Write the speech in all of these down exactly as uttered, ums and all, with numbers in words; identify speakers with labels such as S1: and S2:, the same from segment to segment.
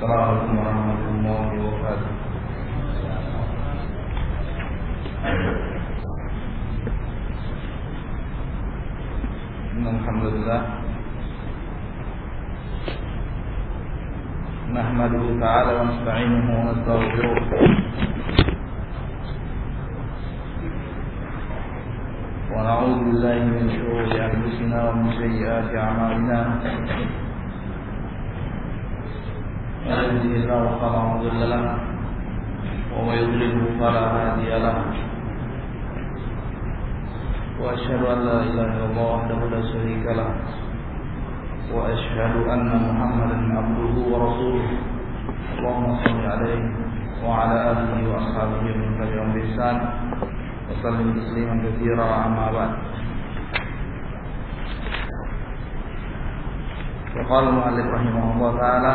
S1: Assalamualaikum warahmatullahi wabarakatuh. Alhamdulillah, nahmaduhu ta'ala wa nasta'inuhu wa nastaghfiruh wa na'udzu billahi min shururi anfusina wa min sayyiati a'malina. من يهده الله فلا مضل له ومن يضلله فلا هادي له وأشهد أن لا إله إلا الله وحده لا شريك له وأشهد أن محمدا عبده ورسوله اللهم صل عليه وعلى آله وأصحابه ومن تبعهم بإحسان وسلم تسليما كثيرا أما بعد. وقال المؤلف رحمه الله تعالى: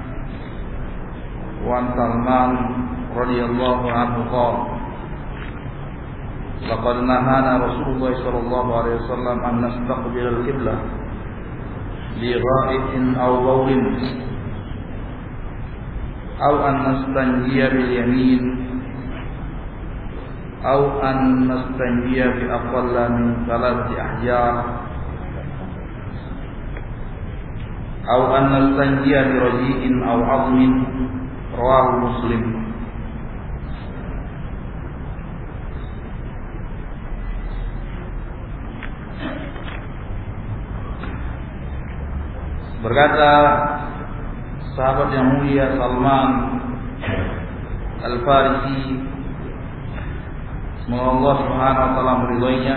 S1: وعن سلمان رضي الله عنه قال: لقد نهانا رسول الله صلى الله عليه وسلم أن نستقبل القبلة لغائط أو بول أو أن نستنجي باليمين أو أن نستنجي بأقل من ثلاث أحجار أو أن نستنجي برجيء أو عظم. Rawahu Muslim. Berkata sahabat yang mulia Salman Al-Farisi, semoga Allah Subhanahu wa taala meridhoinya,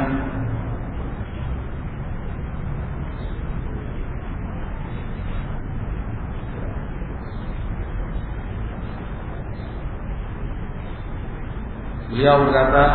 S1: beliau berkata,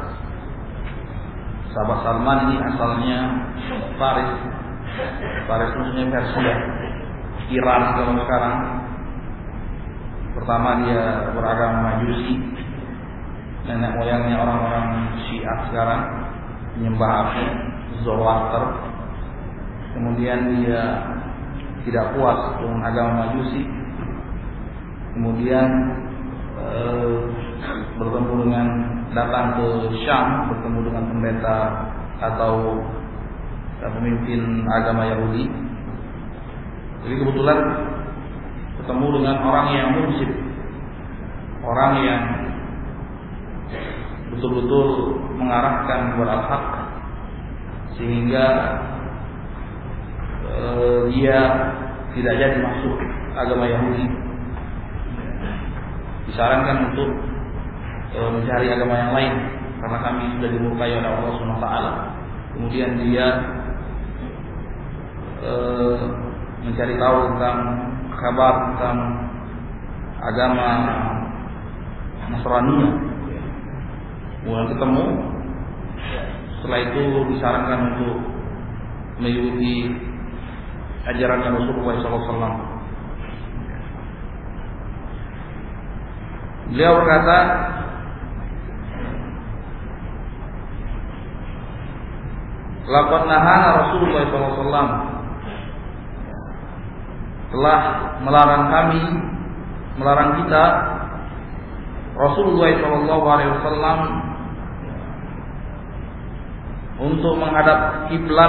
S1: sahabat Salman ini asalnya Faris. Faris maksudnya Persia, Iran kalau sekarang. Pertama dia beragama Majusi, nenek moyangnya orang-orang Syiah sekarang, menyembah api, Zoroaster. Kemudian dia tidak puas dengan agama Majusi, kemudian eh, bertemu dengan datang ke Syam, bertemu dengan pendeta atau pemimpin agama Yahudi. Jadi kebetulan ketemu dengan orang yang munsif, orang yang betul-betul mengarahkan kepada al-haq, sehingga eh, dia tidak jadi masuk agama Yahudi. Disarankan untuk mencari agama yang lain karena kami sudah dimurkai oleh Allah Subhanahu wa taala. Kemudian dia e, mencari tahu tentang kabar tentang agama Nasrani. Kemudian ketemu, setelah itu disarankan untuk mengikuti ajaran Rasulullah shallallahu alaihi wasallam. Beliau berkata, laqad nahana Rasulullah shallallahu alaihi wasallam, telah melarang kami, melarang kita Rasulullah shallallahu alaihi wasallam untuk menghadap kiblat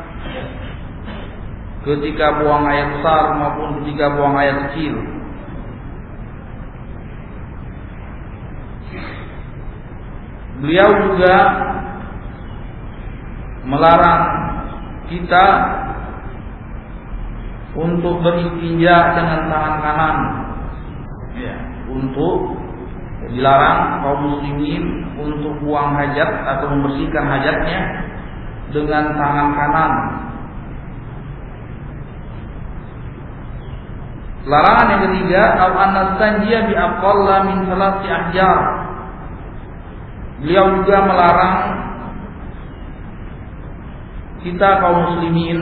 S1: ketika buang air besar maupun ketika buang air kecil. Beliau juga melarang kita untuk beristinja dengan tangan kanan, ya, untuk dilarang kaum muslimin untuk buang hajat atau membersihkan hajatnya dengan tangan kanan. Larangan yang ketiga, au anastanjiya bi aqalla min salati ahjar. Beliau juga melarang kita kaum muslimin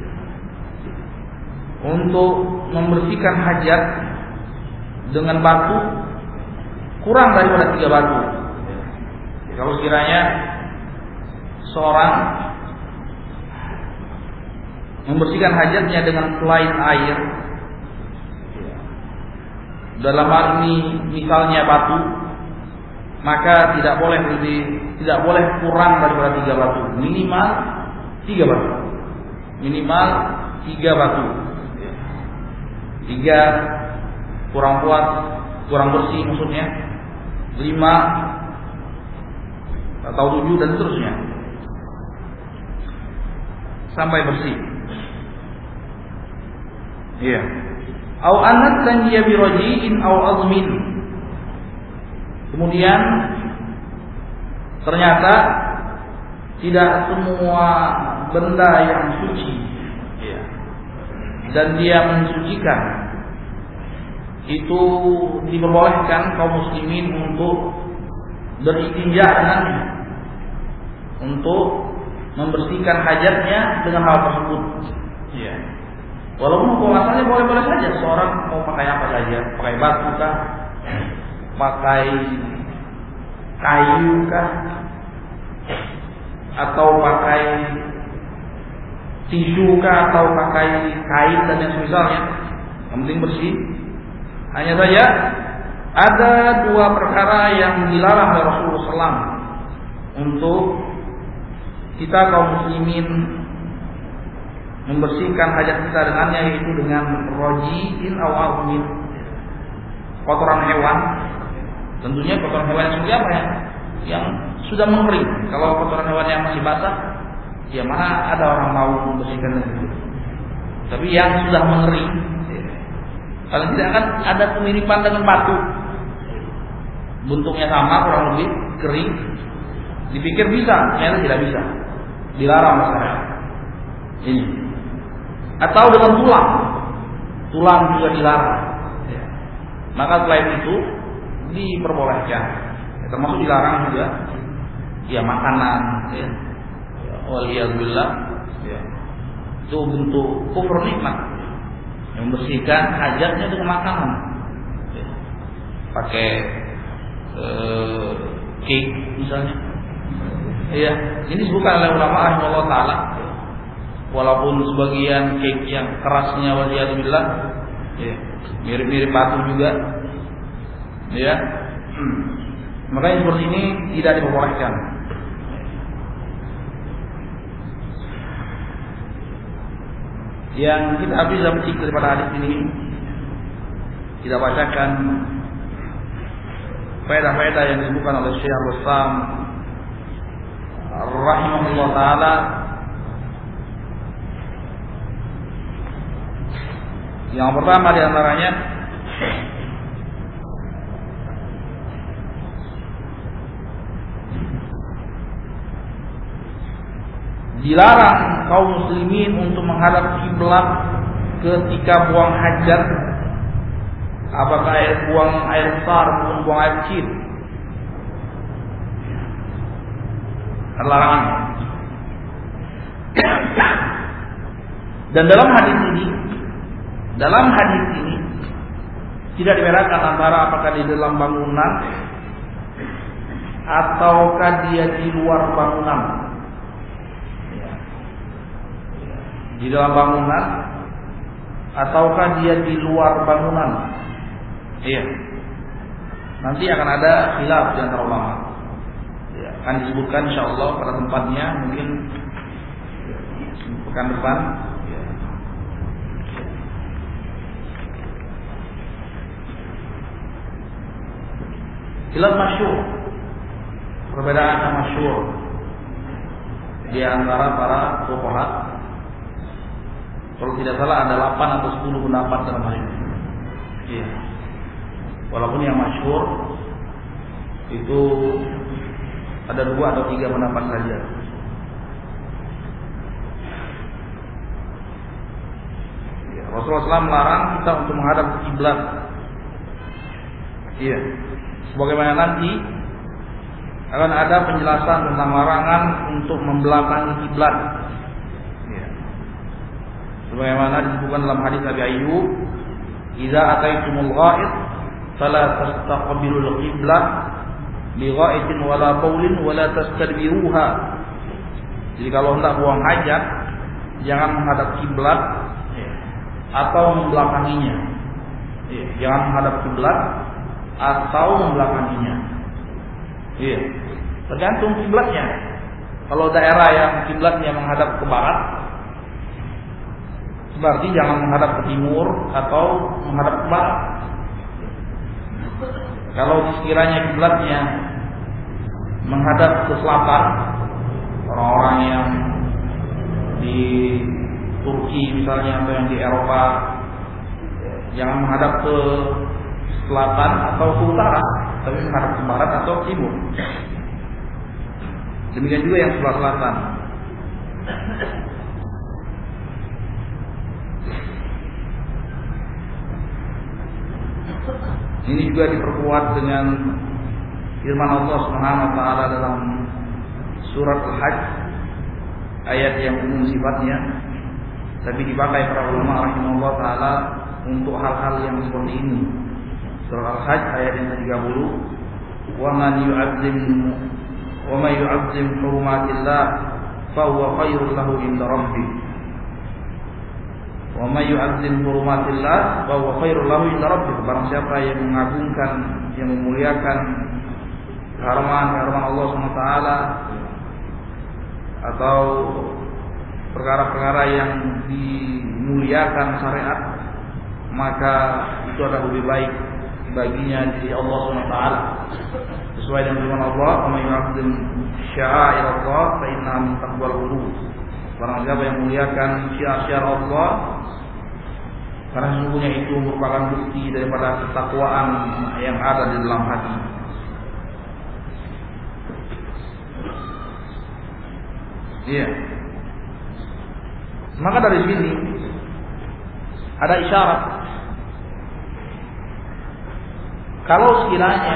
S1: untuk membersihkan hajat dengan batu kurang daripada tiga batu. Kalau sekiranya seorang membersihkan hajatnya dengan selain air, dalam hal ini misalnya batu, maka tidak boleh lebih, tidak boleh kurang daripada tiga batu, minimal tiga batu, minimal tiga batu, tiga kurang kuat, kurang bersih maksudnya, lima atau tujuh dan seterusnya sampai bersih. Iya. Au anat dan dia birojiin au azmin. Kemudian ternyata tidak semua benda yang suci, ya, dan dia mensucikan itu diperbolehkan kaum muslimin untuk beristinja dengannya, untuk membersihkan hajatnya dengan hal tersebut. Ya. Walaupun hukum asalnya boleh-boleh saja, seorang mau pakai apa saja, pakai batu kah, pakai kayu kah, atau pakai tisu kah, atau pakai kain dan yang semisalnya, yang penting bersih. Hanya saja ada dua perkara yang dilarang oleh Rasulullah shallallahu alaihi wasallam untuk kita kaum muslimin membersihkan hajat kita dengannya, yaitu dengan rojiin aw azmin, kotoran hewan. Tentunya kotoran hewan yang seperti apa ya? Yang sudah mengering. Kalau kotoran hewan yang masih basah, ya mana ada orang mau membersihkan itu. Tapi yang sudah mengering, kalau tidak akan ada kemiripan dengan batu, bentuknya sama kurang lebih kering. Dipikir bisa, ternyata tidak bisa, dilarang masalah ini. Atau dengan tulang, tulang juga dilarang. Maka selain itu diperbolehkan, ya, termasuk dilarang juga, ya makanan, ya, waliyadzubillah, ya, itu bentuk kufur nikmat, yang membersihkan hajatnya dengan makanan, ya, pakai eh, cake misalnya, ya, ini disebutkan oleh ulama rahimahullah taala. Walaupun sebagian cake yang kerasnya waliyadzubillah, ya, mirip-mirip batu juga, ya, hmm. Makanya seperti ini tidak diperbolehkan. Yang kita bisa mencik daripada hadis ini, kita bacakan faedah-faedah yang disebutkan oleh Syekh Al-Bassam rahimahullah taala. Yang pertama di antaranya dilarang kaum muslimin untuk menghadap kiblat ketika buang hajat, apakah air buang air besar maupun buang air kecil. Larangan. Dan dalam hadis ini Dalam hadis ini tidak dibedakan antara apakah di dalam bangunan ataukah dia di luar bangunan. Di dalam bangunan ataukah dia di luar bangunan. Iya. Nanti akan ada khilaf di antara ulama. Ya, akan disebutkan insyaallah pada tempatnya mungkin pekan depan. Khilaf masyhur, perbedaan yang masyhur di antara para fuqaha. Kalau tidak salah ada delapan atau sepuluh pendapat dalam hal ini. Iya. Walaupun yang masyhur itu ada dua atau tiga pendapat saja. Ya, Rasulullah shallallahu alaihi wasallam melarang kita untuk menghadap ke kiblat. Iya. Sebagaimana nanti akan ada penjelasan tentang larangan untuk membelakangi kiblat. Ya. Sebagaimana disebutkan dalam hadis Abi Ayyub, "Idza ataitumul gha'id fala tastaqbilul qiblah bi gha'idin wala baulin wala tastadbiruha." Jadi kalau hendak buang hajat, jangan menghadap kiblat, ya, atau membelakanginya. Iya, jangan menghadap kiblat atau membelakanginya. Iya, tergantung kiblatnya. Kalau daerah yang kiblatnya menghadap ke barat, berarti jangan menghadap ke timur atau menghadap ke barat. Kalau sekiranya kiblatnya menghadap ke selatan, orang-orang yang di Turki misalnya atau yang di Eropa, jangan menghadap ke selatan atau ke utara, tapi menghadap ke barat atau ke timur. Demikian juga yang sebelah selatan. Ini juga diperkuat dengan firman Allah Subhanahu wa taala dalam surat Al-Hajj, ayat yang umum sifatnya, tapi dipakai para ulama rahimahullah taala untuk hal-hal yang seperti ini. Surah Al-Hajj ayat yang ke tiga puluh, "Wa man yu'azzim wa may yu'azzim hurumatillah fa huwa khairul lahu inda rabbih." Wa may yu'azzim hurumatillah fa huwa khairul lahu inda rabbih. Barang siapa yang mengagungkan, yang memuliakan kehormatan-kehormatan Allah Subhanahu wa taala atau perkara-perkara yang dimuliakan syariat, maka itu adalah lebih baik baginya di Allah Subhanahu wa taala. Sesuai dengan firman Allah, "Wa may yu'azzim sya'airallah fa innaha min taqwal qulub." Barang siapa yang memuliakan syiar-syiar Allah, karena sesungguhnya itu merupakan bukti daripada ketakwaan yang ada di dalam hati. Iya. Maka dari sini ada isyarat kalau sekiranya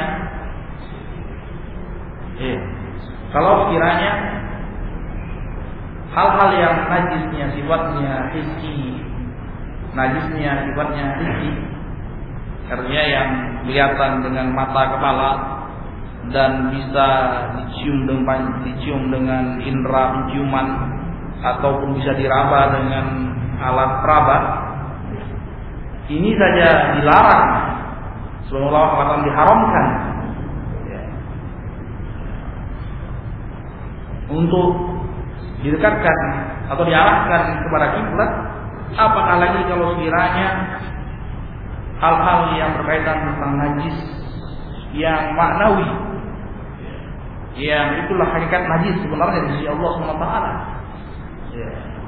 S1: iya, kalau sekiranya hal-hal yang najisnya sifatnya hissi, najisnya sifatnya hissi, artinya yang kelihatan dengan mata kepala dan bisa dicium dengan dicium dengan indera penciuman ataupun bisa diraba dengan alat peraba, ini saja dilarang, sebelum Allah katakan diharamkan ya, untuk didekatkan atau diarahkan kepada kiblat. Apakah lagi kalau sekiranya hal-hal yang berkaitan tentang najis yang maknawi, yang itulah hakikat najis sebenarnya di sisi Allah Subhanahu wa taala. Ya.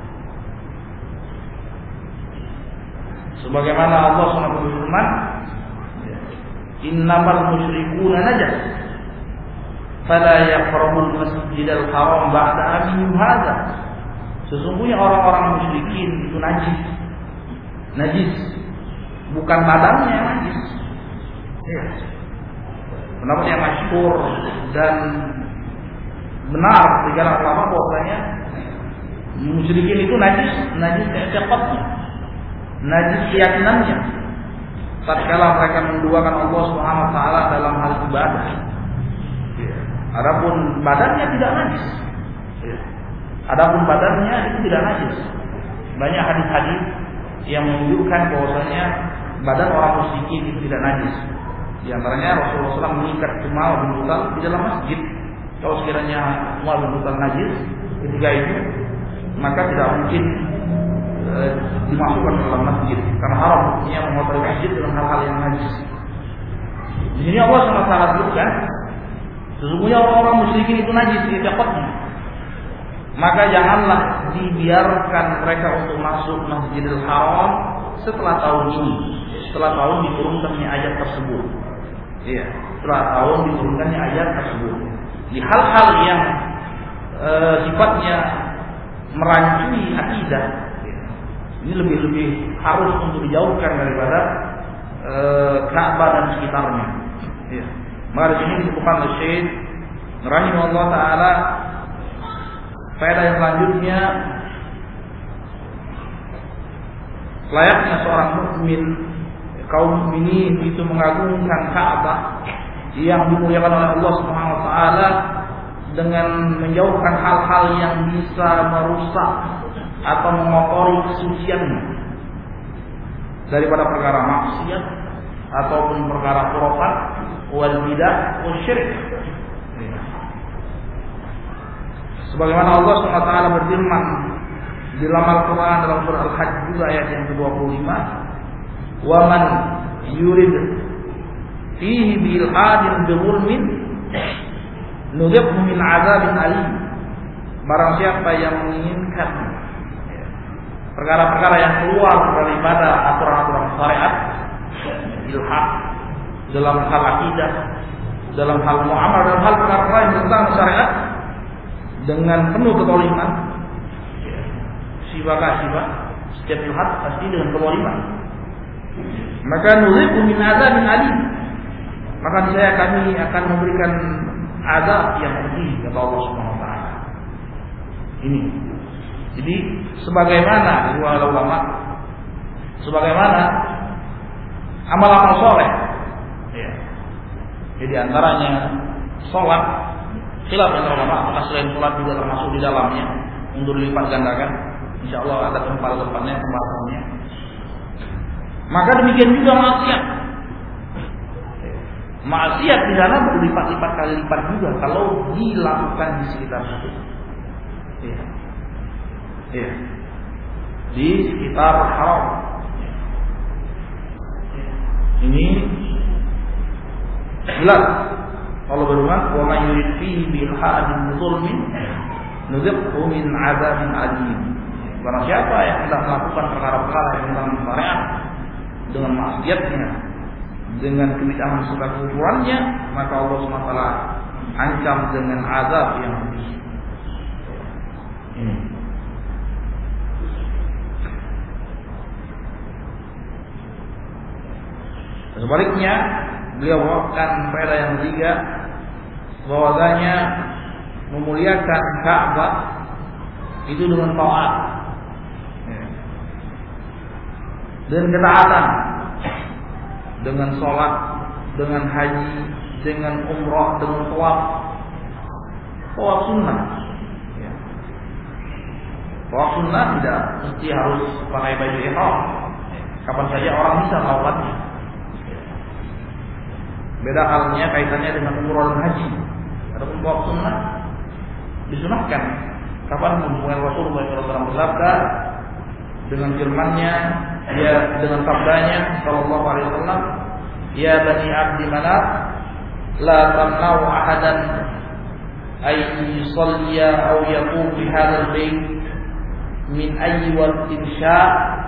S1: Sebagaimana Allah Subhanahu wa taala berfirman, "Innamal musyrikuuna najas, fala yaqrabul masjidal haram ba'da amihim hadza." Sesungguhnya orang-orang musyrikin itu najis. Najis bukan badannya najis. Ya. Pendapat yang masyhur dan benar di kalangan ulama bahwasanya musyrikin itu najis, najis i'tiqadnya, najis keyakinannya. Tatkala mereka menduakan Allah Subhanahu wa taala dalam hal ibadah. Ya. Adapun badannya tidak najis. Ya. Adapun badannya itu tidak najis. Banyak hadis-hadis yang menunjukkan bahwasanya badan orang musyrikin itu tidak najis. Di antaranya Rasulullah shallallahu alaihi wasallam mengikat Umar bin Khattab di dalam masjid. Kalau sekiranya Umar bin Khattab najis ketika itu, maka tidak mungkin e, dimasukkan ke dalam masjid, karena haram hukumnya mengotori masjid dengan hal-hal yang najis. Di sini Allah subhanahu wa taala sebutkan, sesungguhnya orang-orang musyrikin itu najis di i'tiqadnya. Maka janganlah dibiarkan mereka untuk masuk Masjidil Haram setelah tahun ini, setelah tahun diturunkannya ayat tersebut. Iya, setelah tahun diturunkannya ayat tersebut. Di hal-hal yang e, sifatnya merancuni akidah, ini lebih-lebih harus untuk dijauhkan daripada e, Ka'bah dan sekitarnya. Iya. Maka di sini disebutkan oleh Syekh rahimahullah taala faedah yang selanjutnya, layaknya seorang mukmin, kaum mukminin itu mengagungkan Ka'bah yang dimuliakan oleh Allah Subhanahu wa taala dengan menjauhkan hal-hal yang bisa merusak atau mengotori kesuciannya daripada perkara maksiat ataupun perkara khurafat wal bidah wal syirik. Sebagaimana Allah subhanahu wa taala berfirman di dalam Al-Qur'an dalam surah Al-Hajj juga ayat yang ke dua puluh lima, "Wa man yurid fihi bi ilhadin bi zulmin nudhiqhu min 'adzabin alim." Barang siapa yang menginginkan perkara-perkara yang keluar daripada aturan-aturan syariat, ilhad dalam hal akidah, dalam hal muamalah, dalam hal perkara yang tentang syariat dengan penuh kezaliman, sibah sibah setiap ilhad pasti dengan kezaliman, maka nuzikhu min adzabin alim, maka saya kami akan memberikan azab yang pedih kata Allah Subhanahu wa taala. Ini. Jadi sebagaimana dua ulama, sebagaimana amal-amal soleh, ya. Jadi antaranya sholat, khilaf antara ulama, apakah selain sholat juga termasuk di dalamnya untuk dilipat gandakan. Insya Allah ada tempat-tempatnya pembahasannya. Maka demikian juga maksiat. Maksiat di sana berlipat-lipat kali lipat juga kalau dilakukan di sekitar situ. Ya. Ya. Di sekitar haram. Ini jelas Allah berfirman, "Wa may yurid fihi bi ilhadin dzulmin nudhiqhu min 'adzabin alim." Barang siapa yang hendak melakukan perkara-perkara yang tentang syariat dengan maksiatnya, dengan kebidahan serta kekufurannya, maka Allah subhanahu wa taala ancam dengan azab yang pedih. Ini. Sebaliknya, beliau bawakan faedah yang ketiga, bahwasanya memuliakan Ka'bah itu dengan taat, dengan ketaatan, dengan sholat, dengan haji, dengan umrah, dengan tawaf, tawaf sunnah. Tawaf sunnah tidak mesti harus pakai baju ihram. Kapan saja orang bisa melakukannya. Beda halnya kaitannya dengan umrah dan haji. Adapun tawaf sunnah disunahkan kapan pun. Rasulullah shallallahu alaihi wasallam bersabda dengan firman-Nya, ya dengan sabdanya sallallahu alaihi wasallam, "Ya bani Abdi Manaf, la tamna'u ahadan ay yusalliya aw yaqum fi hadzal bait min ayyi waqtin syaa'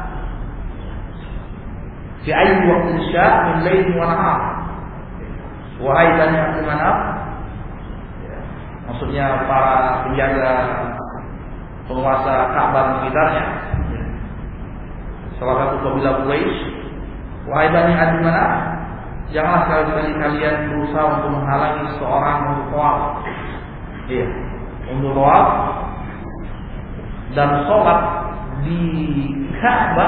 S1: fi ayyi waqtin syaa' min lail wa nahar." Wahai bani Abdi Manaf, maksudnya para penjaga penguasa Ka'bah dan sekitarnya, salah satu kabilah Quraisy, wahai bani Abdi Manaf, janganlah sekali-kali kalian berusaha untuk menghalangi seorang untuk tawaf. Iya, untuk tawaf dan sholat di Ka'bah,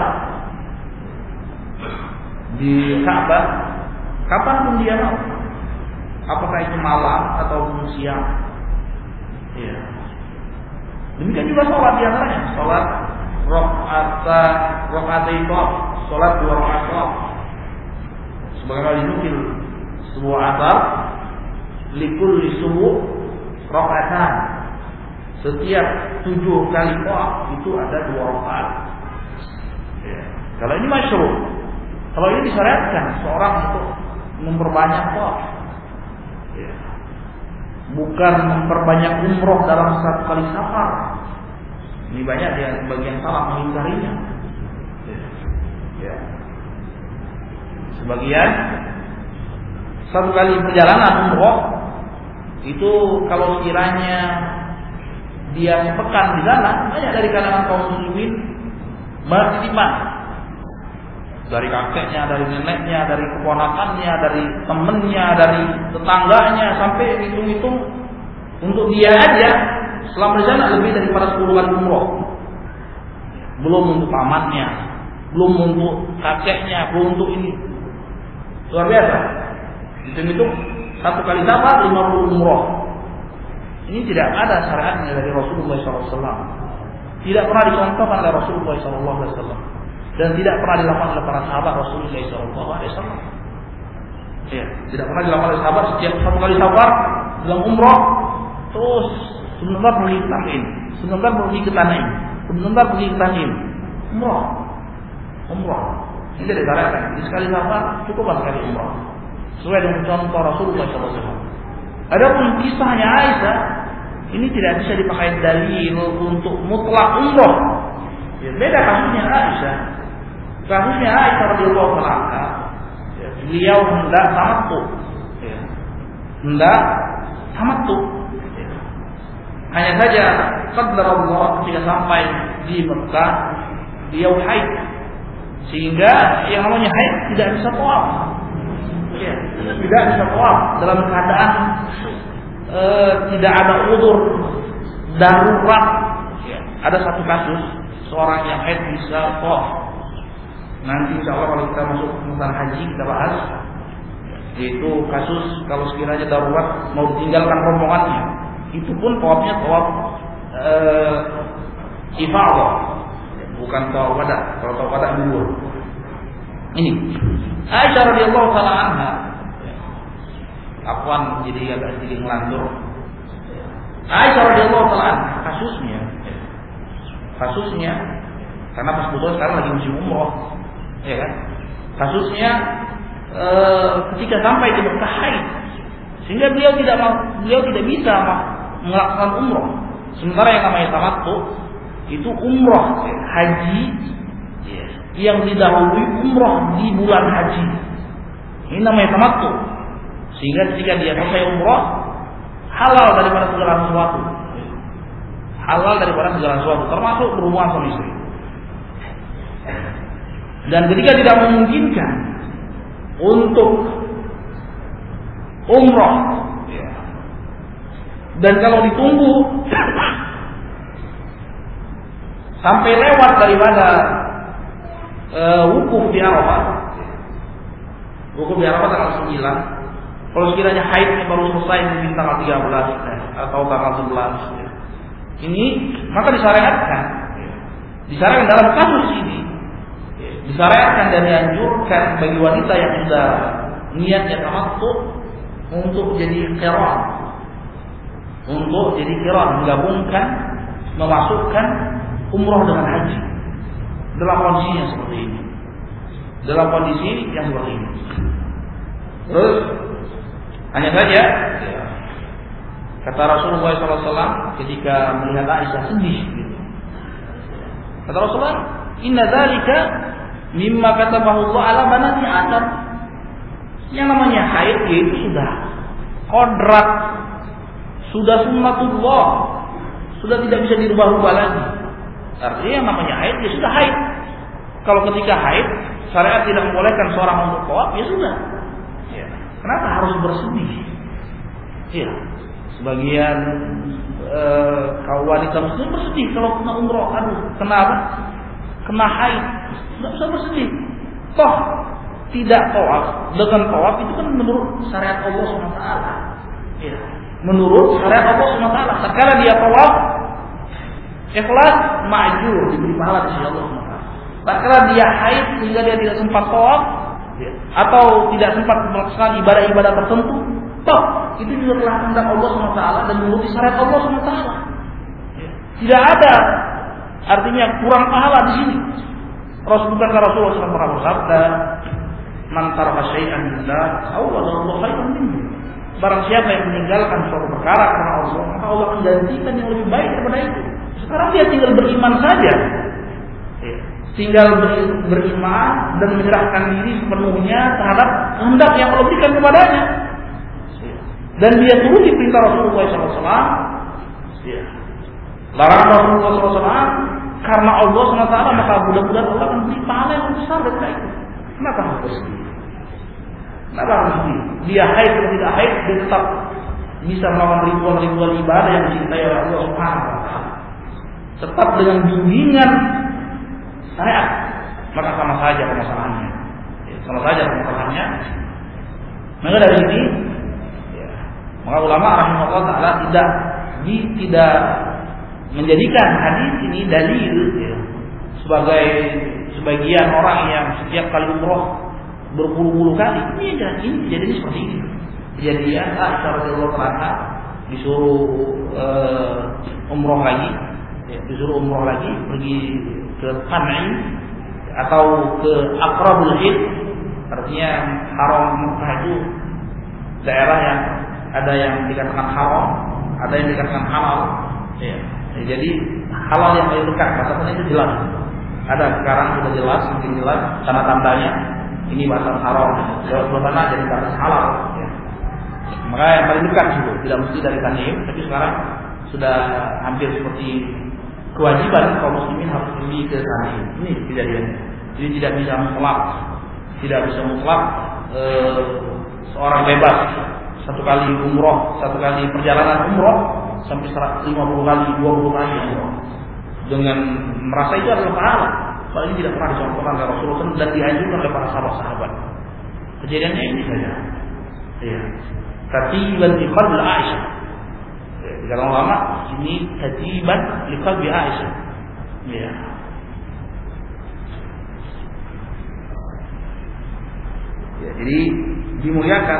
S1: di Ka'bah kapan pun dia mau, apakah itu malam ataupun siang. Iya. Demikian juga sholat di antaranya, sholat rakaat rakaat itu, sholat dua rakaat. Sebagaimana dinukil sebuah asar, likulli subuh rakaatan. Setiap tujuh kali tawaf itu ada dua rakaat. Ya. Kalau ini masyru', kalau ini disyariatkan seorang untuk memperbanyak tawaf. Ya. Bukan memperbanyak umroh dalam satu kali safar. Ini banyak yang bagian salah mengingkarinya. Ya. Sebagian satu kali perjalanan umroh itu kalau sekiranya dia sepekan di sana, banyak dari kalangan kaum muslimin bertitipan, dari kakeknya, dari neneknya, dari keponakannya, dari temennya, dari tetangganya, sampai hitung-hitung untuk dia aja selama di sana lebih daripada sepuluh kali umroh. Belum untuk pamannya, belum untuk kakeknya, belum untuk ini. Luar biasa. Hitung-hitung satu kali safar lima puluh umroh. Ini tidak ada syariatnya dari Rasulullah shallallahu alaihi wasallam. Tidak pernah dicontohkan oleh Rasulullah shallallahu alaihi wasallam. Dan tidak pernah dilakukan oleh para sahabat Rasulullah shallallahu alaihi wasallam. Ya, tidak pernah dilakukan oleh sahabat. Setiap satu kali safar dalam umroh terus sebentar pergi ke tanah ini, sebentar pergi ke tanah ini, sebentar pergi ke tanah ini. Umroh, umroh. Ini tidak disarankan. Di sekali safar cukup sekali umroh. Sesuai dengan contoh Rasulullah shallallahu alaihi wasallam. Adapun kisahnya Aisyah ini tidak bisa dipakai dalil untuk mutlak umroh. Ya, beda kasusnya Aisyah. Kasusnya Aisyah radhiyallahu anha, ya, beliau hendak tamattu, ya, hendak tamattu. Ya. Hanya saja qadarullah ketika sampai di Mekah beliau haid, sehingga yang namanya haid tidak bisa tawaf. Ya, tidak bisa tawaf dalam keadaan e, tidak ada udzur darurat. Ya, ada satu kasus seorang yang haid bisa tawaf. Nanti insya Allah kalau kita masuk tentang haji kita bahas, yaitu kasus kalau sekiranya darurat mau ditinggalkan rombongannya, itu pun tawafnya tawaf e, ifadah, bukan tawaf wada. Kalau tawaf wada dua. Ini Aisyah radhiyallahu taala anha. Afwan jadi agak sedikit ngelantur. Aisyah radhiyallahu taala anha kasusnya kasusnya karena pas betul sekarang lagi musim umroh, ya kan? Kasusnya e, ketika sampai di Mekah haid, sehingga beliau tidak beliau tidak bisa melakukan umroh. Sementara yang namanya tamattu itu umroh, ya, haji yang didahului umroh di bulan haji. Ini namanya tamattu. Sehingga ketika dia selesai umroh, halal daripada segala sesuatu. Halal daripada segala sesuatu, termasuk berhubungan suami istri. Dan ketika tidak memungkinkan untuk umroh, ya, dan kalau ditunggu sampai lewat daripada Uh, wukuf di Arafah, wukuf di Arafah tanggal sembilan. Kalau sekiranya haidnya baru selesai mungkin tanggal tiga belas eh, atau tanggal sebelas, ya. Ini maka disyariatkan, ya. Disyariatkan dalam kasus ini, ya. Disyariatkan dan dianjurkan bagi wanita yang sudah niatnya tamattu untuk jadi qiran, untuk jadi qiran, menggabungkan, memasukkan umroh dengan haji. Dalam kondisi yang seperti ini, dalam kondisi yang seperti ini. Terus hanya saja, ya, kata Rasulullah shallallahu alaihi wasallam ketika melihat Aisyah sedih, gitu. Kata Rasulullah, Inna dzalika mimma katabahu Allah ala banati Adam. Yang namanya haid yaitu sudah kodrat, sudah sunnatullah, sudah tidak bisa dirubah-rubah lagi. Artinya yang namanya haid ya sudah haid. Kalau ketika haid, syariat tidak membolehkan seorang untuk tawaf, ya sudah. Ya. Kenapa harus bersedih? Ya, sebagian e, kaum wanita muslim bersedih kalau kena umroh, aduh, kenapa? Kena haid, tidak usah bersedih. Toh tidak tawaf, dengan tawaf itu kan menurut syariat Allah subhanahu wa taala. Ya, menurut syariat Allah subhanahu wa taala. Sekarang dia tawaf, ikhlas, ma'jur, diberi pahala di sisi Allah subhanahu wa taala. Tak kala dia haid sehingga dia tidak sempat tawaf, ya, atau tidak sempat melaksanakan ibadah-ibadah tertentu, toh itu juga telah kehendak Allah subhanahu wa taala dan menuruti syariat Allah subhanahu wa taala. Ya. Tidak ada artinya kurang pahala di sini. Rasul bukan Rasulullah shallallahu alaihi wasallam pernah bersabda, "Man taraka syai'an lillah, awwalallahu khairan minhu." Barang siapa yang meninggalkan suatu perkara karena Allah, maka Allah akan gantikan yang lebih baik daripada itu. Sekarang dia tinggal beriman saja, ya. Tinggal ber, beriman dan menyerahkan diri sepenuhnya terhadap kehendak yang Allah berikan kepadanya, ya. Dan dia turuti perintah Rasulullah shallallahu alaihi wasallam, ya. Larangan Rasulullah shallallahu alaihi wasallam karena Allah subhanahu wa taala, maka mudah-mudahan Allah akan beri pahala yang besar daripada itu. Kenapa harus bersedih? Kenapa harus bersedih? Dia haid atau tidak haid, dia tetap bisa melakukan ribuan-ribuan ibadah yang dicintai oleh Allah subhanahu wa taala. Tetap dengan bimbingan syariat, maka sama saja permasalahannya. Ya, sama saja permasalahannya. Maka dari sini, ya, maka ulama rahimahullah taala tidak di, tidak menjadikan hadis ini dalil, ya, sebagai sebagian orang yang setiap kali umroh berpuluh-puluh kali. Ini dan ini kejadian seperti ini. Kejadian Aisyah radhiyallahu anha disuruh uh, umroh lagi, ya, disuruh umroh lagi pergi ke Tan'im atau ke Aqrabul Hil, artinya haram Mekah itu daerah yang ada yang dikatakan haram, ada yang dikatakan halal. Ya. Jadi halal yang paling dekat, batasannya itu jelas. Ada sekarang sudah jelas, makin jelas tanda-tandanya. Ini batas haram, lewat sana jadi batas halal. Ya. Maka yang paling dekat itu tidak mesti dari Tan'im, tapi sekarang sudah hampir seperti kewajiban kaum muslimin harus pergi ke Tan'im. Ini kejadiannya. Jadi tidak bisa mutlak, tidak bisa mutlak e, seorang bebas satu kali umroh, satu kali perjalanan umroh sampai seratus lima puluh kali, dua puluh kali umroh dengan merasa itu adalah pahala. Soalnya tidak pernah dicontohkan oleh Rasulullah dan dianjurkan oleh para sahabat-sahabat. Kejadiannya ini saja. Iya. Katiban li qalbi Aisyah. Kata ulama ini katiban li qalbi Aisyah. Iya. Ya, jadi dimuliakan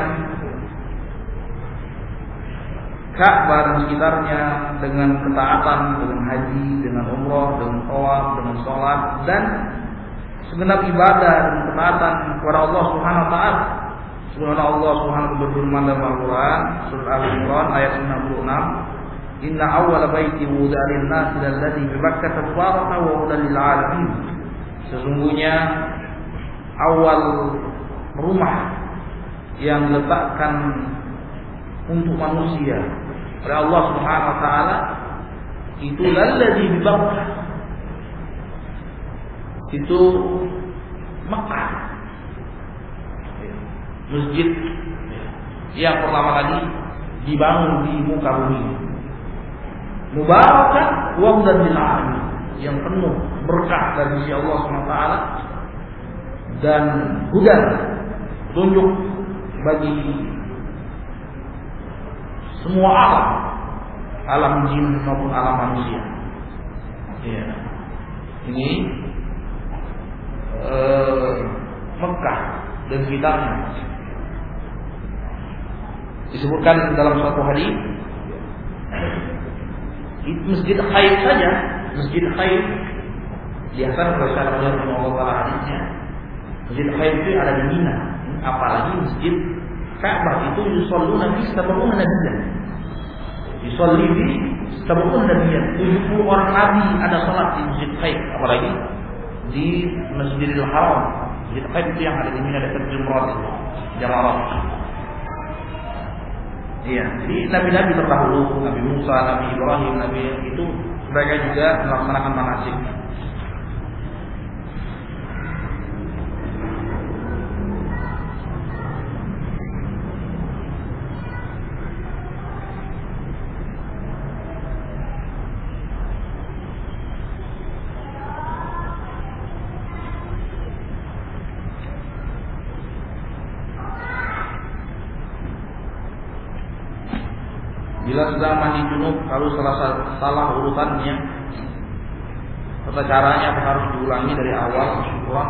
S1: Ka'bah dan sekitarnya dengan ketaatan, dengan haji, dengan umroh, dengan tawaf, dengan sholat dan segenap ibadah dan ketaatan kepada Allah Subhanahu wa taala. Subhanallah, Allah Subhanahu wa taala berfirman dalam Al-Qur'an surah Al-Imran ayat enam puluh enam, "Inna awwala baiti wudi'a lin-nasi alladzi bi Makkah mubarakan wa hudan lil 'alamin." Sesungguhnya awal rumah yang diletakkan untuk manusia oleh Allah Subhanahu wa taala itu lalladzi bi Makkah. Itu Makkah. Masjid yang pertama kali dibangun di muka bumi. Mubarakan wa hudan lil 'alamin, yang penuh berkah dari sisi Allah Subhanahu wa taala dan hudan, tunjuk bagi semua alam, alam jin maupun alam manusia. Ya. Ini eh, Mekah dan sekitarnya. Disebutkan dalam suatu hadis, Masjid Khaif saja, Masjid Khaif biasa oleh Syekh Rahimahullah taala hadisnya. Masjid Khaif itu ada di Mina, apalagi Masjid Ka'bah itu yusalluna fi sab'una nabiyyan. Yusalli fi sab'una nabiyyan. tujuh puluh orang nabi ada salat di Masjid Khaif, apalagi di Masjidil Haram. Masjid Khaif itu yang ada di Mina dekat Jumrah itu, Jamarat. Iya, jadi nabi-nabi terdahulu, Nabi Musa, Nabi Ibrahim, Nabi itu mereka juga melaksanakan manasik. Bila sudah mandi junub, kalau salah salah urutannya, tata caranya apa harus diulangi dari awal syukuran.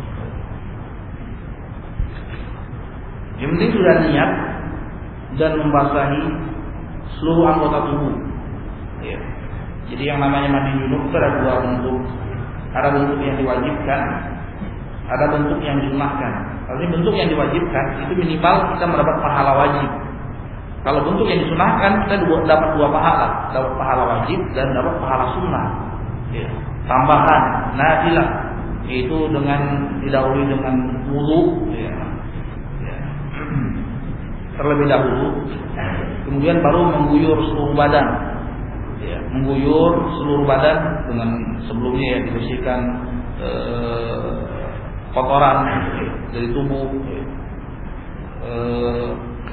S1: Yang penting sudah niat dan membasahi seluruh anggota tubuh. Ya. Jadi yang namanya mandi junub itu ada dua bentuk. Ada bentuk yang diwajibkan, ada bentuk yang disunahkan. Artinya bentuk yang diwajibkan itu minimal kita mendapat pahala wajib. Kalau bentuk yang disunahkan kita dapat dua pahala, dapat pahala wajib dan dapat pahala sunnah. Ya. Tambahan nafilah, yaitu dengan didahului dengan wudu, ya. Ya. Terlebih dahulu, kemudian baru mengguyur seluruh badan, ya. Mengguyur seluruh badan dengan sebelumnya ya dibersihkan eh, kotoran dari tubuh. Ya. Eh,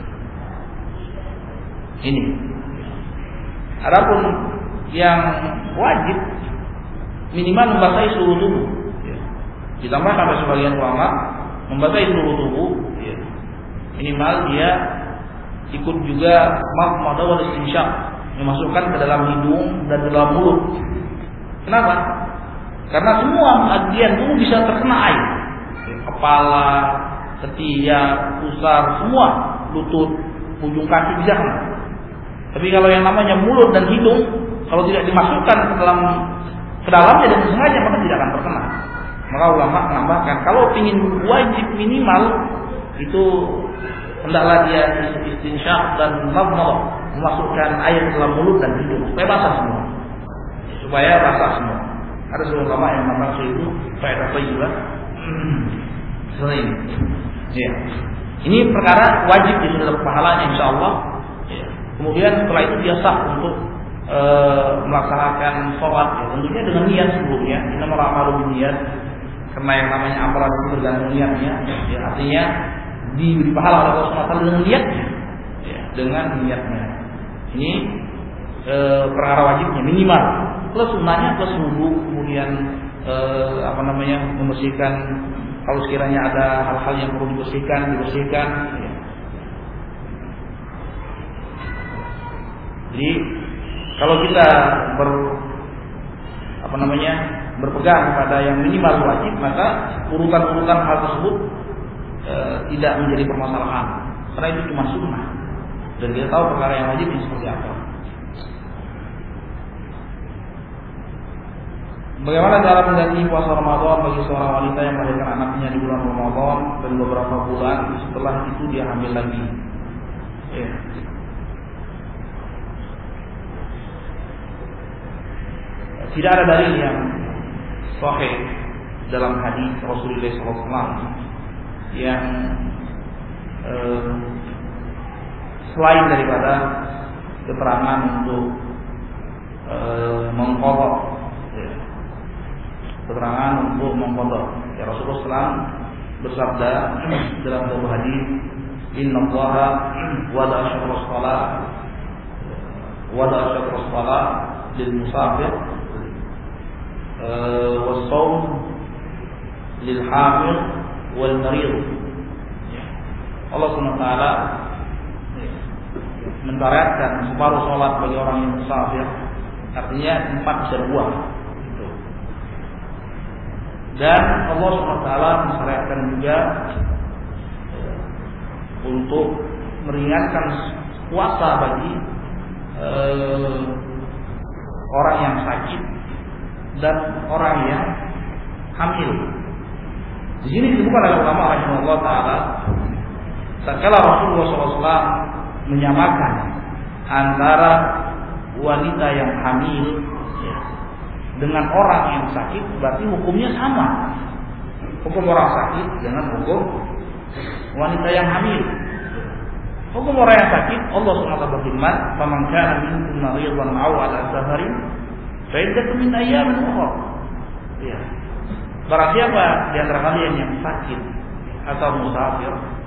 S1: Ini. Adapun yang wajib minimal membasahi seluruh tubuh. Ya. Ditambah sampai sebagian ulama membasahi seluruh tubuh. Ya. Minimal dia ikut juga madmadah wal istinsyaq, memasukkan ke dalam hidung dan dalam mulut. Kenapa? Karena semua bagian tubuh bisa terkena air. Ya. Kepala, ketiak, pusar, semua, lutut, ujung kaki bisa kena. Tapi kalau yang namanya mulut dan hidung, kalau tidak dimasukkan ke dalam ke dalamnya dengan sengaja maka tidak akan terkena. Maka ulama menambahkan kalau ingin wajib minimal itu hendaklah dia istinsyak dan madmadah, memasukkan air ke dalam mulut dan hidung supaya basah semua. Supaya basah semua. Ada seorang ulama yang mengatakan itu faedah thayyibah. Seperti ini. Ya. Ini perkara wajib di dalam pahalanya insyaallah. Ya. Kemudian setelah itu dia sah untuk e, melaksanakan sholat ya. Tentunya dengan niat sebelumnya. Innamal a'malu binniyat. Karena yang namanya amalan itu tergantung niatnya. Ya, artinya diberi pahala oleh Allah Subhanahu wa taala dengan niatnya. Ya, dengan niatnya. Ini e, perkara wajibnya minimal. Plus sunnahnya plus wudu, kemudian e, apa namanya membersihkan kalau sekiranya ada hal-hal yang perlu dibersihkan, dibersihkan. Ya. Jadi kalau kita ber apa namanya berpegang pada yang minimal wajib, maka urutan-urutan hal tersebut e, tidak menjadi permasalahan. Karena itu cuma sunnah. Dan kita tahu perkara yang wajib ini seperti apa. Bagaimana cara mengganti puasa Ramadan bagi seorang wanita yang melahirkan anaknya di bulan Ramadan dan beberapa bulan setelah itu dia hamil lagi? Ya. Tidak ada dalil yang sahih dalam hadis Rasulullah shallallahu alaihi wasallam yang eh, selain daripada keterangan untuk eh, mengqadha, ya, keterangan untuk mengqadha. Ya, Rasulullah shallallahu alaihi wasallam bersabda dalam sebuah hadis, Inna Allaha wada'a syatra shalah wada'a syatra shalah lil musafir was-shaum lil hamil wal marid. Allah Subhanahu wa taala mensyariatkan separuh sholat bagi orang yang musafir, artinya empat bisa dibuang. Dan Allah Subhanahu wa taala mensyariatkan juga untuk meringankan puasa bagi eh, orang yang sakit dan orang yang hamil. Di sini disebutkan oleh ulama rahimahullah taala, tatkala Rasulullah shallallahu alaihi wasallam menyamakan antara wanita yang hamil ya, dengan orang yang sakit, berarti hukumnya sama. Hukum orang sakit dengan hukum wanita yang hamil. Hukum orang yang sakit, Allah subhanahu wa taala berfirman, "Faman kana minkum maridan aw 'ala safarin, fa iddatun min ayyamin ukhra." Ya. Barang siapa di antara kalian yang sakit atau musafir,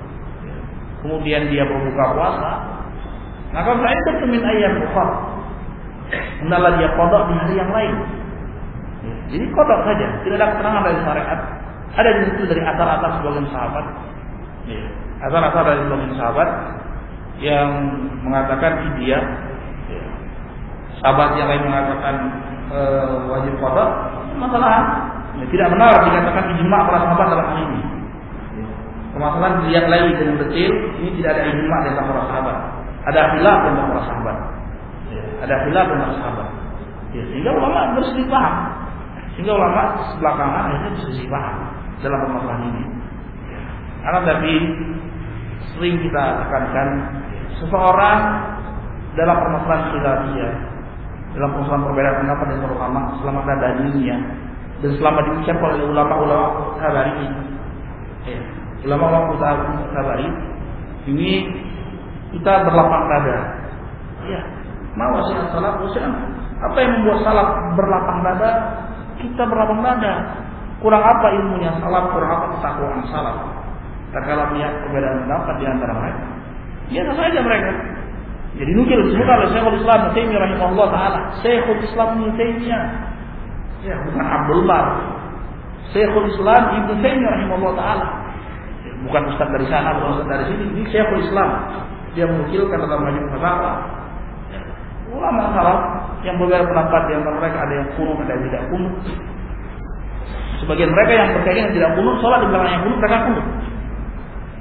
S1: kemudian dia berbuka puasa, maka fa iddatun min ayyamin ukhra. Hendaklah dia qada di hari yang lain. Ya. Jadi qada saja, tidak ada keterangan dari syariat. Ada di situ dari asar-asar sebagian sahabat. Ya. Asar-asar dari sebagian sahabat yang mengatakan fidyah, ya. Sahabat yang lain mengatakan e, wajib qada, masalah ya, tidak benar dikatakan ijma' para sahabat dalam hal ini. Permasalahan dilihat lagi dengan detail, ini tidak ada ijma' di antara para sahabat. Ada khilaf di antara para sahabat. Ya, ada khilaf di antara sahabat. Ya, sehingga ulama berselisih paham. Sehingga ulama belakangan akhirnya berselisih paham dalam permasalahan ini. Ya. Karena tapi sering kita tekankan, seseorang dalam permasalahan khilafiyah, dalam permasalahan perbedaan pendapat dengan ulama, selama ada dalilnya dan selama diucapkan oleh ulama-ulama tabi'in, ya, ulama-ulama tabi'in, ini kita berlapang dada. Ya, mau wasiat salat, wasiat apa yang membuat salat berlapang dada? Kita berlapang dada. Kurang apa ilmunya salat, kurang apa ketakwaan salat? Tatkala melihat perbedaan pendapat di antara mereka, biasa saja mereka. Jadi nukil disebutkan oleh Syekhul Islam Ibnu Taimiyah rahimahullah taala, Syekhul Islam Ibnu Taimiyah. Ya, bukan Abdul Bar. Syekhul Islam Ibnu Taimiyah rahimahullah taala. Ya, bukan ustaz dari sana, bukan ustaz dari sini. Ini Syekhul Islam. Dia menukilkan dalam majmu' fatwa. Ya. Ulama salaf yang berbeda pendapat di antara mereka, ada yang kunut, ada yang tidak kunut. Sebagian mereka yang berkeyakinan tidak kunut, salat di belakang yang kunut, mereka kunut.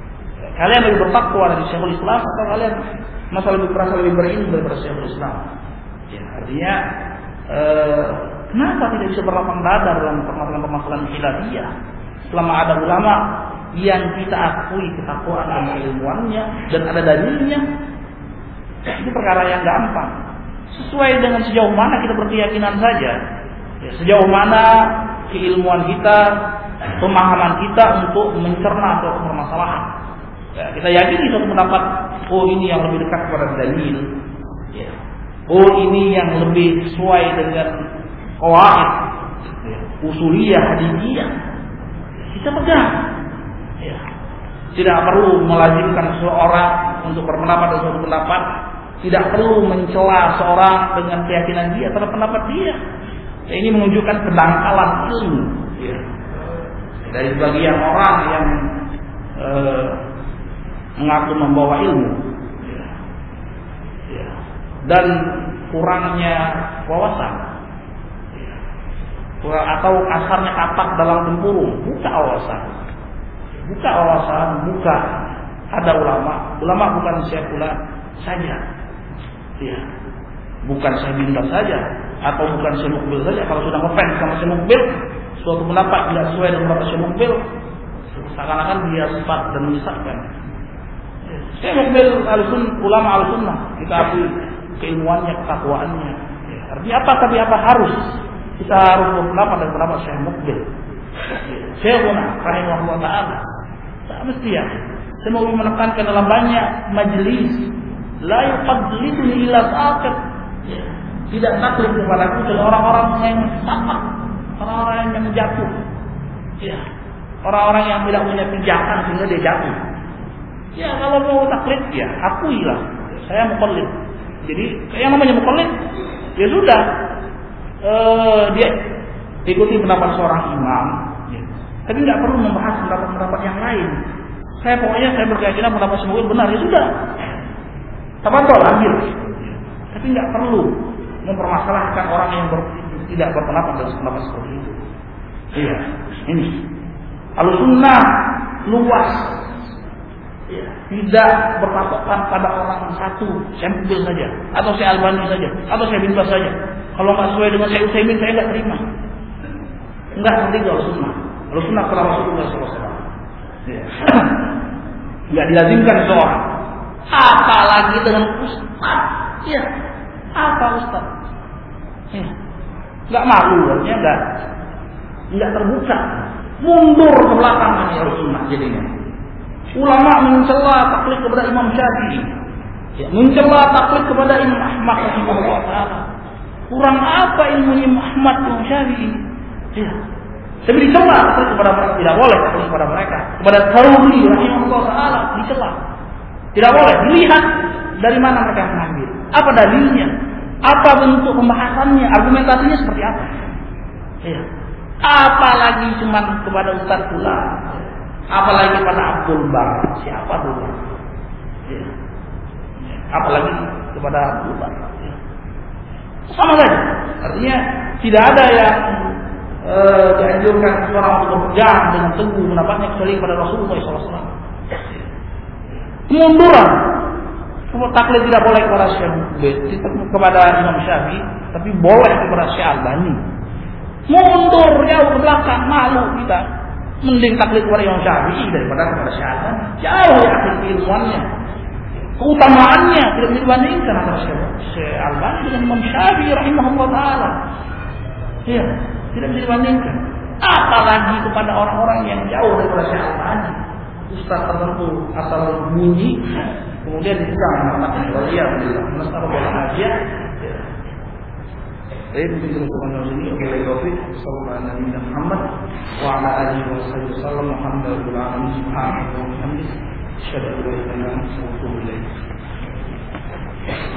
S1: Kalian lebih bertakwa dari Syekhul Islam atau kalian masa lebih merasa lebih berilmu daripada Syekhul Islam? Ya, artinya eh, kenapa tidak bisa berlapang dada dalam permasalahan-permasalahan khilafiyah? Selama ada ulama yang kita akui ketakwaan dan keilmuannya dan ada dalilnya, itu perkara yang gampang. Sesuai dengan sejauh mana kita berkeyakinan saja, ya, sejauh mana keilmuan kita, pemahaman kita untuk mencerna suatu permasalahan. Ya, kita yakini suatu pendapat, oh ini yang lebih dekat kepada dalil, ya. Oh ini yang lebih sesuai dengan qawaid, ya, usuliyah, hadithiyah, kita pegang. Ya. Tidak perlu melazimkan seseorang untuk berpendapat dengan suatu pendapat, tidak perlu mencela seorang dengan keyakinan dia terhadap pendapat dia. Ya, ini menunjukkan kedangkalan ilmu, ya, dari sebagian orang yang eh, mengaku membawa ilmu, ya, ya, dan kurangnya wawasan, ya, atau kasarnya kapak dalam tempurung. Buka wawasan, buka wawasan, buka. Ada ulama, ulama bukan Syekh Fulan saja, ya, bukan Syekh Bintas saja, atau bukan Syekh Mukbil saja. Kalau sudah ngefans sama Syekh Mukbil, suatu pendapat tidak sesuai dengan pendapat Syekh Mukbil, seakan-akan dia sifat dan menyesatkan. Syekh Mukbil al-sun, ulama al-sunnah, kita akui keilmuannya, ketakwaannya. Ya, artinya apa? Tapi apa harus kita harus berpendapat dan pendapat Syekh Mukbil? Syekhuna rahimahullah taala. Tak mesti ya. Saya mau menekankan dalam banyak majelis, la yuqaddiluni ila saqat. Tidak taklid kepadaku kecuali orang-orang yang salah, orang-orang yang jatuh. Ya. Orang-orang yang tidak punya pijakan sehingga dia jatuh. Ya kalau mau taklid ya akuilah. Saya muqallid. Jadi yang namanya muqallid ya sudah eh, dia ikuti pendapat seorang imam, ya. Tapi tidak perlu membahas pendapat-pendapat yang lain. Saya pokoknya saya berkeyakinan pendapat semua benar, ya sudah. Tabatol ambil. Tapi tidak perlu mempermasalahkan orang yang ber, tidak berpendapat dan pendapat seperti itu. Iya, ini. Al-sunnah luas. Ya, tidak berpatokan pada orang satu, Syekh Mukbil saja, atau Syekh Albani saja, atau Syekh Bintas saja. Kalau nggak sesuai dengan Syekh Utsaimin, saya nggak terima. Enggak seperti itu al-sunnah. Al-sunnah kepada Rasulullah shallallahu alaihi wasallam. Ya. Nggak dilazimkan seorang. Apalagi dengan ustaz. Ya. Apa ustaz? Ya. Nggak malu, artinya nggak nggak terbuka. Mundur ke belakang ini al-sunnah jadinya. Ulama mencela taklid kepada Imam Syafi'i, ya, mencela taklid kepada Imam Ahmad rahimahullah taala. Kurang apa ilmu Imam Ahmad Imam Syafi'i? Ya. Tapi dicela taklid kepada mereka, tidak boleh taklid kepada mereka. Kepada Tsaruri rahimahullah taala dicela. Tidak boleh. Dilihat dari mana mereka mengambil. Apa dalilnya? Apa bentuk pembahasannya? Argumentasinya seperti apa? Ya. Apalagi cuman kepada Ustaz Fulan. Apalagi pada Abdul Bar, siapa Abdul Bar? Ya. Apalagi kepada Abdul Bar. Ya. Sama saja. Artinya tidak ada yang e, dianjurkan seorang untuk berpegang dengan teguh pendapatnya kecuali kepada Rasulullah shallallahu alaihi wasallam. Kemunduran. Taklid tidak boleh kepada Syekh kepada Imam Syafi'i, tapi boleh kepada Syekh Albani. Mundur jauh ke belakang, malu kita. Mending taklid kepada Imam Syafi'i daripada kepada Syekh Albani. Jauh ya akhir ilmuannya, keutamaannya tidak dibandingkan antara Syekh Albani dengan Imam Syafi'i rahimahullah taala. Ya, tidak dibandingkan. Apalagi kepada orang-orang yang jauh daripada Syekh Albani, ustaz tertentu asal bunyi, kemudian dipegang mengatakan waliyadillah, nasallahu alaihi wasallam. Baik, mungkin kita cukup sampai sini. Oke, baik, Taufik. Sallallahu alaihi Muhammad wa ala alihi wasallam. Alhamdulillah alamin. Subhanallahi wa bihamdihi. Asyhadu an la ilaha illa anta astaghfiruka wa atubu ilaik.